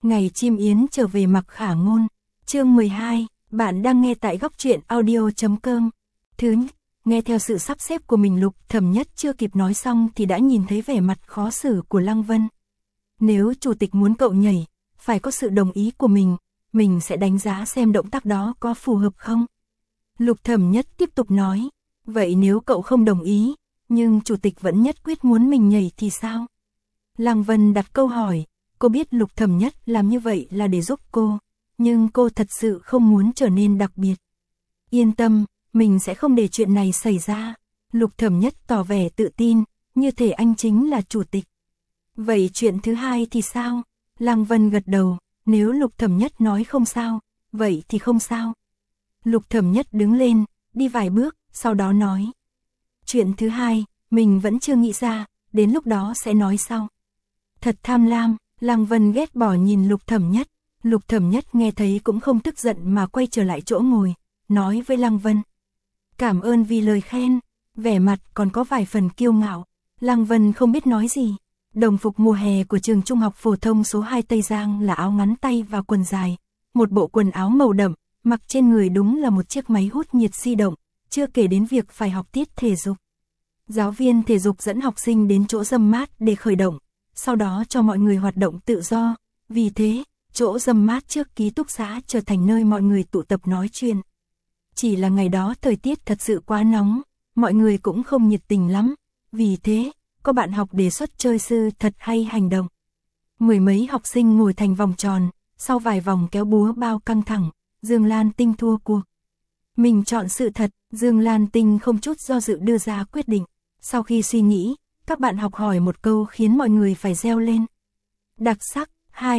Ngày chim yến trở về Mặc Khả Ngôn. Chương 12, bạn đang nghe tại góc truyện audio.com. Thứ nhất, nghe theo sự sắp xếp của mình, Lục Thẩm Nhất chưa kịp nói xong thì đã nhìn thấy vẻ mặt khó xử của Lăng Vân. Nếu chủ tịch muốn cậu nhảy, phải có sự đồng ý của mình sẽ đánh giá xem động tác đó có phù hợp không. Lục Thẩm Nhất tiếp tục nói, vậy nếu cậu không đồng ý, nhưng chủ tịch vẫn nhất quyết muốn mình nhảy thì sao? Lăng Vân đặt câu hỏi, cô biết Lục Thẩm Nhất làm như vậy là để giúp cô, nhưng cô thật sự không muốn trở nên đặc biệt. Yên tâm, mình sẽ không để chuyện này xảy ra. Lục Thẩm Nhất tỏ vẻ tự tin, như thể anh chính là chủ tịch. Vậy chuyện thứ hai thì sao? Lăng Vân gật đầu, nếu Lục Thẩm Nhất nói không sao, vậy thì không sao. Lục Thẩm Nhất đứng lên, đi vài bước, sau đó nói. Chuyện thứ hai, mình vẫn chưa nghĩ ra, đến lúc đó sẽ nói sau. Thật tham lam, Lăng Vân ghét bỏ nhìn Lục Thẩm Nhất. Lục Thẩm Nhất nghe thấy cũng không tức giận mà quay trở lại chỗ ngồi, nói với Lăng Vân. Cảm ơn vì lời khen, vẻ mặt còn có vài phần kiêu ngạo. Lăng Vân không biết nói gì. Đồng phục mùa hè của trường trung học phổ thông số 2 Tây Giang là áo ngắn tay và quần dài, một bộ quần áo màu đậm, mặc trên người đúng là một chiếc máy hút nhiệt di động, chưa kể đến việc phải học tiết thể dục. Giáo viên thể dục dẫn học sinh đến chỗ râm mát để khởi động, sau đó cho mọi người hoạt động tự do, vì thế, chỗ râm mát trước ký túc xá trở thành nơi mọi người tụ tập nói chuyện. Chỉ là ngày đó thời tiết thật sự quá nóng, mọi người cũng không nhiệt tình lắm, vì thế, có bạn học đề xuất chơi sư thật hay hành động. Mười mấy học sinh ngồi thành vòng tròn, sau vài vòng kéo búa bao căng thẳng, Dương Lan Tinh thua cuộc. Mình chọn sự thật, Dương Lan Tinh không chút do dự đưa ra quyết định. Sau khi suy nghĩ, các bạn học hỏi một câu khiến mọi người phải reo lên. Đặc sắc, 2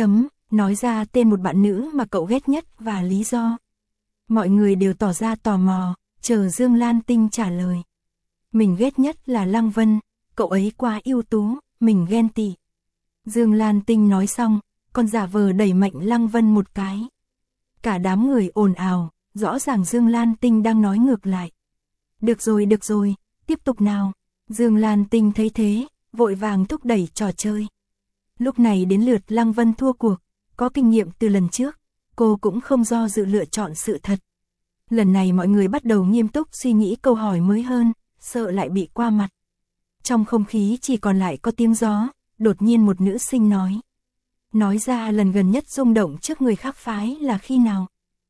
nói ra tên một bạn nữ mà cậu ghét nhất và lý do. Mọi người đều tỏ ra tò mò, chờ Dương Lan Tinh trả lời. Mình ghét nhất là Lăng Vân, cậu ấy quá ưu tú, mình ghen tị. Dương Lan Tinh nói xong, còn giả vờ đẩy mạnh Lăng Vân một cái. Cả đám người ồn ào, rõ ràng Dương Lan Tinh đang nói ngược lại. Được rồi, tiếp tục nào. Dương Lan Tinh thấy thế, vội vàng thúc đẩy trò chơi. Lúc này đến lượt Lăng Vân thua cuộc, có kinh nghiệm từ lần trước, cô cũng không do dự lựa chọn sự thật. Lần này mọi người bắt đầu nghiêm túc suy nghĩ câu hỏi mới hơn, sợ lại bị qua mặt. Trong không khí chỉ còn lại có tiếng gió, đột nhiên một nữ sinh nói. Nói ra lần gần nhất rung động trước người khác phái là khi nào?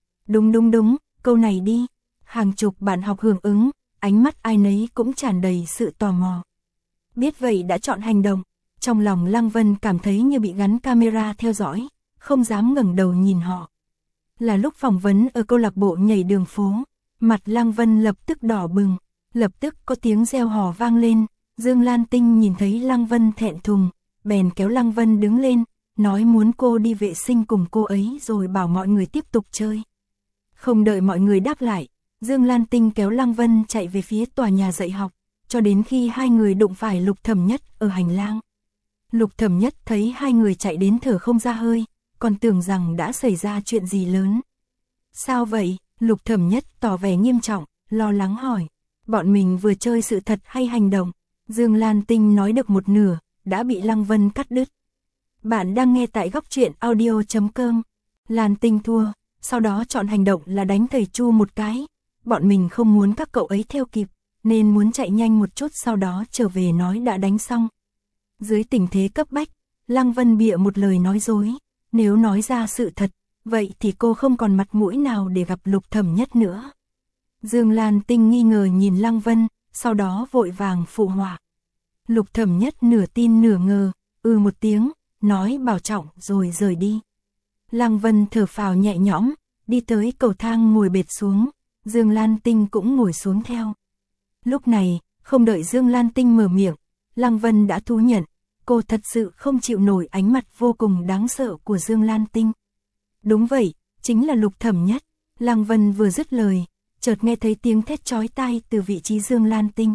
Đúng, câu này đi. Hàng chục bạn học hưởng ứng, ánh mắt ai nấy cũng tràn đầy sự tò mò. Biết vậy đã chọn hành động, trong lòng Lăng Vân cảm thấy như bị gắn camera theo dõi, không dám ngẩng đầu nhìn họ. Là lúc phỏng vấn ở câu lạc bộ nhảy đường phố, mặt Lăng Vân lập tức đỏ bừng, lập tức có tiếng reo hò vang lên. Dương Lan Tinh nhìn thấy Lăng Vân thẹn thùng, bèn kéo Lăng Vân đứng lên, nói muốn cô đi vệ sinh cùng cô ấy rồi bảo mọi người tiếp tục chơi. Không đợi mọi người đáp lại, Dương Lan Tinh kéo Lăng Vân chạy về phía tòa nhà dạy học, cho đến khi hai người đụng phải Lục Thẩm Nhất ở hành lang. Lục Thẩm Nhất thấy hai người chạy đến thở không ra hơi, còn tưởng rằng đã xảy ra chuyện gì lớn. Sao vậy? Lục Thẩm Nhất tỏ vẻ nghiêm trọng, lo lắng hỏi. Bọn mình vừa chơi sự thật hay hành động? Dương Lan Tinh nói được một nửa, đã bị Lăng Vân cắt đứt. Bạn đang nghe tại góc truyện audio.com. Lan Tinh thua, sau đó chọn hành động là đánh thầy Chu một cái. Bọn mình không muốn các cậu ấy theo kịp, nên muốn chạy nhanh một chút sau đó trở về nói đã đánh xong. Dưới tình thế cấp bách, Lăng Vân bịa một lời nói dối. Nếu nói ra sự thật, vậy thì cô không còn mặt mũi nào để gặp Lục Thẩm Nhất nữa. Dương Lan Tinh nghi ngờ nhìn Lăng Vân, sau đó vội vàng phụ họa. Lục Thẩm Nhất nửa tin nửa ngờ, một tiếng, nói bảo trọng rồi rời đi. Lăng Vân thở phào nhẹ nhõm, đi tới cầu thang ngồi bệt xuống, Dương Lan Tinh cũng ngồi xuống theo. Lúc này, không đợi Dương Lan Tinh mở miệng, Lăng Vân đã thú nhận, cô thật sự không chịu nổi ánh mặt vô cùng đáng sợ của Dương Lan Tinh. Đúng vậy, chính là Lục Thẩm Nhất. Lăng Vân vừa dứt lời, chợt nghe thấy tiếng thét chói tai từ vị trí Dương Lan Tinh.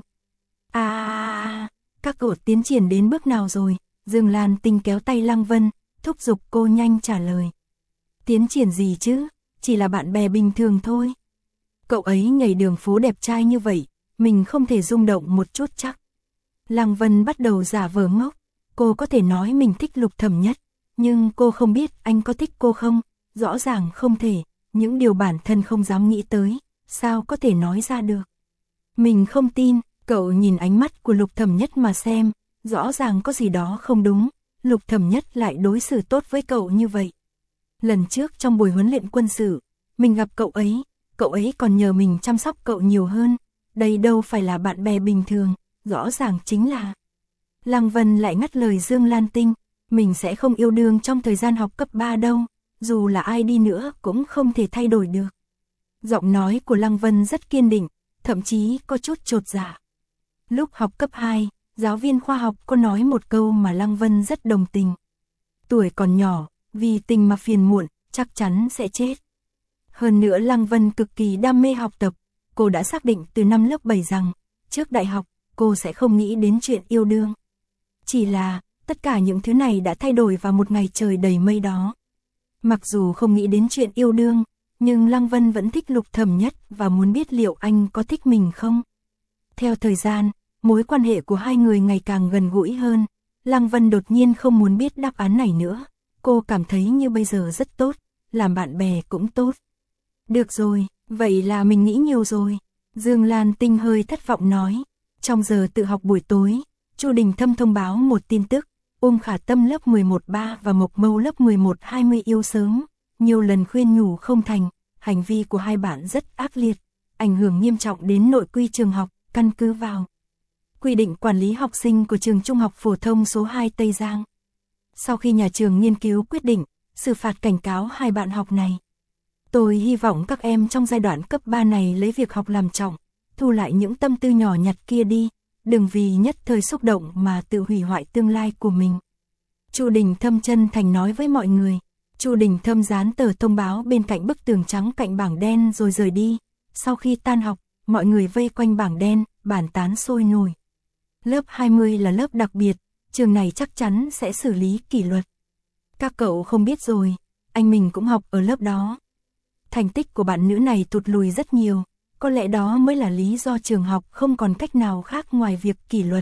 Các cậu tiến triển đến bước nào rồi? Dương Lan Tinh kéo tay Lăng Vân, thúc giục cô nhanh trả lời. Tiến triển gì chứ? Chỉ là bạn bè bình thường thôi. Cậu ấy nhảy đường phố đẹp trai như vậy, mình không thể rung động một chút chắc. Lăng Vân bắt đầu giả vờ ngốc, cô có thể nói mình thích Lục Thẩm Nhất, nhưng cô không biết anh có thích cô không, rõ ràng không thể, những điều bản thân không dám nghĩ tới, sao có thể nói ra được. Mình không tin, cậu nhìn ánh mắt của Lục Thẩm Nhất mà xem, rõ ràng có gì đó không đúng, Lục Thẩm Nhất lại đối xử tốt với cậu như vậy. Lần trước trong buổi huấn luyện quân sự, mình gặp cậu ấy còn nhờ mình chăm sóc cậu nhiều hơn, đây đâu phải là bạn bè bình thường, rõ ràng chính là... Lăng Vân lại ngắt lời Dương Lan Tinh, mình sẽ không yêu đương trong thời gian học cấp 3 đâu, dù là ai đi nữa cũng không thể thay đổi được. Giọng nói của Lăng Vân rất kiên định, thậm chí có chút chột dạ. Lúc học cấp 2, giáo viên khoa học có nói một câu mà Lăng Vân rất đồng tình. Tuổi còn nhỏ, vì tình mà phiền muộn, chắc chắn sẽ chết. Hơn nữa Lăng Vân cực kỳ đam mê học tập, cô đã xác định từ năm lớp 7 rằng, trước đại học, cô sẽ không nghĩ đến chuyện yêu đương. Chỉ là, tất cả những thứ này đã thay đổi vào một ngày trời đầy mây đó. Mặc dù không nghĩ đến chuyện yêu đương, nhưng Lăng Vân vẫn thích Lục Thẩm Nhất và muốn biết liệu anh có thích mình không. Theo thời gian, mối quan hệ của hai người ngày càng gần gũi hơn, Lăng Vân đột nhiên không muốn biết đáp án này nữa. Cô cảm thấy như bây giờ rất tốt, làm bạn bè cũng tốt. Được rồi, vậy là mình nghĩ nhiều rồi. Dương Lan Tinh hơi thất vọng nói. Trong giờ tự học buổi tối, Chu Đình Thâm thông báo một tin tức. Khả Tâm lớp 11-3 và Mộc Mâu lớp 11-20 yêu sớm. Nhiều lần khuyên nhủ không thành, hành vi của hai bạn rất ác liệt, ảnh hưởng nghiêm trọng đến nội quy trường học, căn cứ vào quy định quản lý học sinh của trường Trung học phổ thông số 2 Tây Giang. Sau khi nhà trường nghiên cứu quyết định, xử phạt cảnh cáo hai bạn học này. Tôi hy vọng các em trong giai đoạn cấp 3 này lấy việc học làm trọng, thu lại những tâm tư nhỏ nhặt kia đi, đừng vì nhất thời xúc động mà tự hủy hoại tương lai của mình. Chu Đình Thâm chân thành nói với mọi người. Chu Đình Thâm dán tờ thông báo bên cạnh bức tường trắng cạnh bảng đen rồi rời đi. Sau khi tan học, mọi người vây quanh bảng đen, bàn tán sôi nổi. Lớp 20 là lớp đặc biệt, trường này chắc chắn sẽ xử lý kỷ luật. Các cậu không biết rồi, anh mình cũng học ở lớp đó. Thành tích của bạn nữ này tụt lùi rất nhiều, có lẽ đó mới là lý do trường học không còn cách nào khác ngoài việc kỷ luật.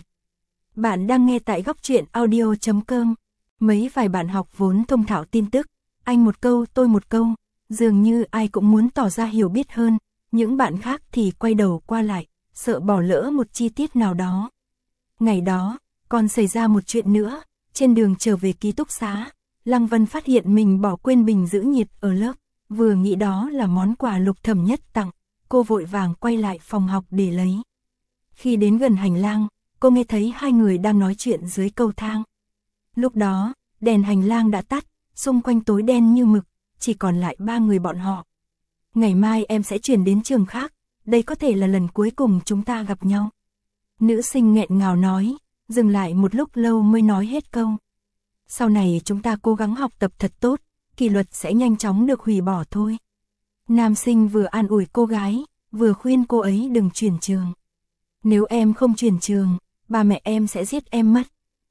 Bạn đang nghe tại Góc Truyện Audio.com. Mấy vài bạn học vốn thông thạo tin tức, anh một câu tôi một câu, dường như ai cũng muốn tỏ ra hiểu biết hơn, những bạn khác thì quay đầu qua lại, sợ bỏ lỡ một chi tiết nào đó. Ngày đó, còn xảy ra một chuyện nữa, trên đường trở về ký túc xá, Lăng Vân phát hiện mình bỏ quên bình giữ nhiệt ở lớp, vừa nghĩ đó là món quà Lục Thẩm Nhất tặng, cô vội vàng quay lại phòng học để lấy. Khi đến gần hành lang, cô nghe thấy hai người đang nói chuyện dưới cầu thang. Lúc đó, đèn hành lang đã tắt, xung quanh tối đen như mực, chỉ còn lại ba người bọn họ. Ngày mai em sẽ chuyển đến trường khác, đây có thể là lần cuối cùng chúng ta gặp nhau. Nữ sinh nghẹn ngào nói, dừng lại một lúc lâu mới nói hết câu. Sau này chúng ta cố gắng học tập thật tốt, kỷ luật sẽ nhanh chóng được hủy bỏ thôi. Nam sinh vừa an ủi cô gái, vừa khuyên cô ấy đừng chuyển trường. Nếu em không chuyển trường, ba mẹ em sẽ giết em mất.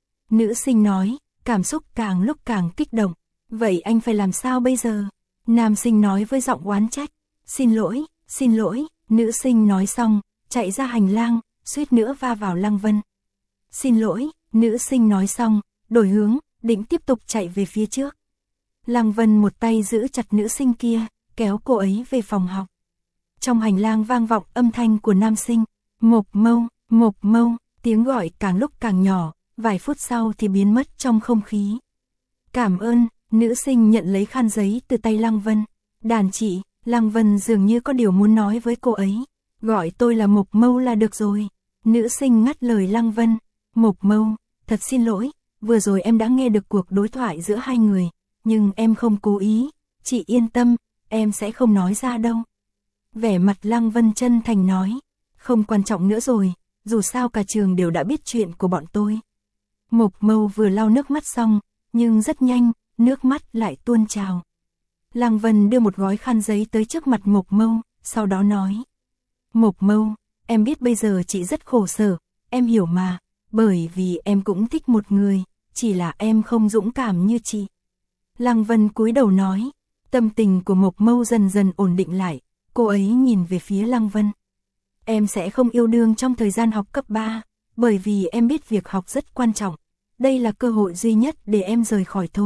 Nữ sinh nói, cảm xúc càng lúc càng kích động. Vậy anh phải làm sao bây giờ? Nam sinh nói với giọng oán trách. Xin lỗi, nữ sinh nói xong, chạy ra hành lang, suýt nữa va vào Lăng Vân. Xin lỗi, nữ sinh nói xong, đổi hướng, định tiếp tục chạy về phía trước. Lăng Vân một tay giữ chặt nữ sinh kia, kéo cô ấy về phòng học. Trong hành lang vang vọng âm thanh của nam sinh, Mộc Mâu, tiếng gọi càng lúc càng nhỏ, vài phút sau thì biến mất trong không khí. Cảm ơn, nữ sinh nhận lấy khăn giấy từ tay Lăng Vân. Đàn chị, Lăng Vân dường như có điều muốn nói với cô ấy. Gọi tôi là Mộc Mâu là được rồi. Nữ sinh ngắt lời Lăng Vân. Mộc Mâu, thật xin lỗi, vừa rồi em đã nghe được cuộc đối thoại giữa hai người, nhưng em không cố ý, chị yên tâm, em sẽ không nói ra đâu. Vẻ mặt Lăng Vân chân thành nói, không quan trọng nữa rồi, dù sao cả trường đều đã biết chuyện của bọn tôi. Mộc Mâu vừa lau nước mắt xong, nhưng rất nhanh, nước mắt lại tuôn trào. Lăng Vân đưa một gói khăn giấy tới trước mặt Mộc Mâu, sau đó nói. Mộc Mâu, em biết bây giờ chị rất khổ sở, em hiểu mà, bởi vì em cũng thích một người, chỉ là em không dũng cảm như chị. Lăng Vân cúi đầu nói, tâm tình của Mộc Mâu dần dần ổn định lại, cô ấy nhìn về phía Lăng Vân. Em sẽ không yêu đương trong thời gian học cấp 3, bởi vì em biết việc học rất quan trọng. Đây là cơ hội duy nhất để em rời khỏi thôn,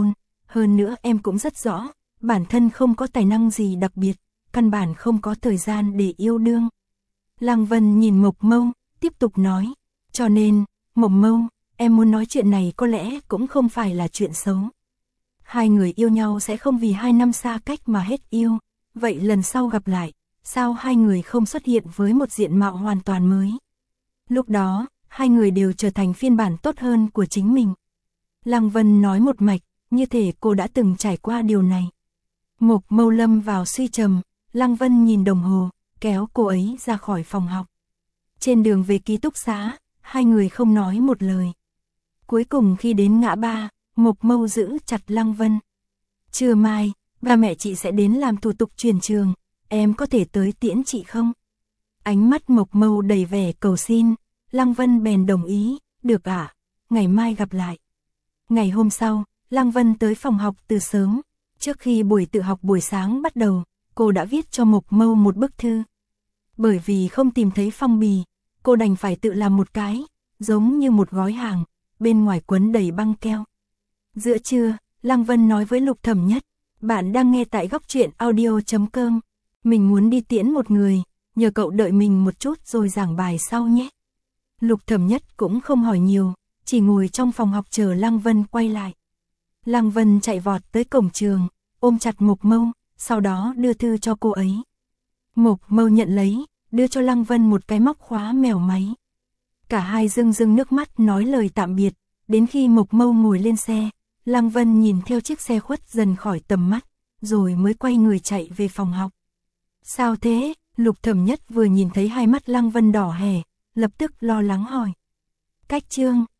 hơn nữa em cũng rất rõ, bản thân không có tài năng gì đặc biệt, căn bản không có thời gian để yêu đương. Lăng Vân nhìn Mộc Mâu, tiếp tục nói, cho nên, Mộc Mâu, em muốn nói chuyện này có lẽ cũng không phải là chuyện xấu. Hai người yêu nhau sẽ không vì 2 năm xa cách mà hết yêu, vậy lần sau gặp lại, sao hai người không xuất hiện với một diện mạo hoàn toàn mới? Lúc đó, hai người đều trở thành phiên bản tốt hơn của chính mình. Lăng Vân nói một mạch, như thể cô đã từng trải qua điều này. Mộc Mâu lâm vào suy trầm, Lăng Vân nhìn đồng hồ, kéo cô ấy ra khỏi phòng học. Trên đường về ký túc xá, hai người không nói một lời. Cuối cùng khi đến ngã ba, Mộc Mâu giữ chặt Lăng Vân. Trưa mai, ba mẹ chị sẽ đến làm thủ tục chuyển trường, em có thể tới tiễn chị không? Ánh mắt Mộc Mâu đầy vẻ cầu xin, Lăng Vân bèn đồng ý, được ạ, ngày mai gặp lại. Ngày hôm sau, Lăng Vân tới phòng học từ sớm, trước khi buổi tự học buổi sáng bắt đầu, cô đã viết cho Mộc Mâu một bức thư. Bởi vì không tìm thấy phong bì, cô đành phải tự làm một cái, giống như một gói hàng, bên ngoài quấn đầy băng keo. Giữa trưa, Lăng Vân nói với Lục Thẩm Nhất, bạn đang nghe tại góc truyện audio.com, mình muốn đi tiễn một người, nhờ cậu đợi mình một chút rồi giảng bài sau nhé. Lục Thẩm Nhất cũng không hỏi nhiều, chỉ ngồi trong phòng học chờ Lăng Vân quay lại. Lăng Vân chạy vọt tới cổng trường, ôm chặt Mộc Mâu, sau đó đưa thư cho cô ấy. Mộc Mâu nhận lấy, đưa cho Lăng Vân một cái móc khóa mèo máy. Cả hai rưng rưng nước mắt nói lời tạm biệt, đến khi Mộc Mâu ngồi lên xe, Lăng Vân nhìn theo chiếc xe khuất dần khỏi tầm mắt, rồi mới quay người chạy về phòng học. Sao thế? Lục Thẩm Nhất vừa nhìn thấy hai mắt Lăng Vân đỏ hè, lập tức lo lắng hỏi. Cách chương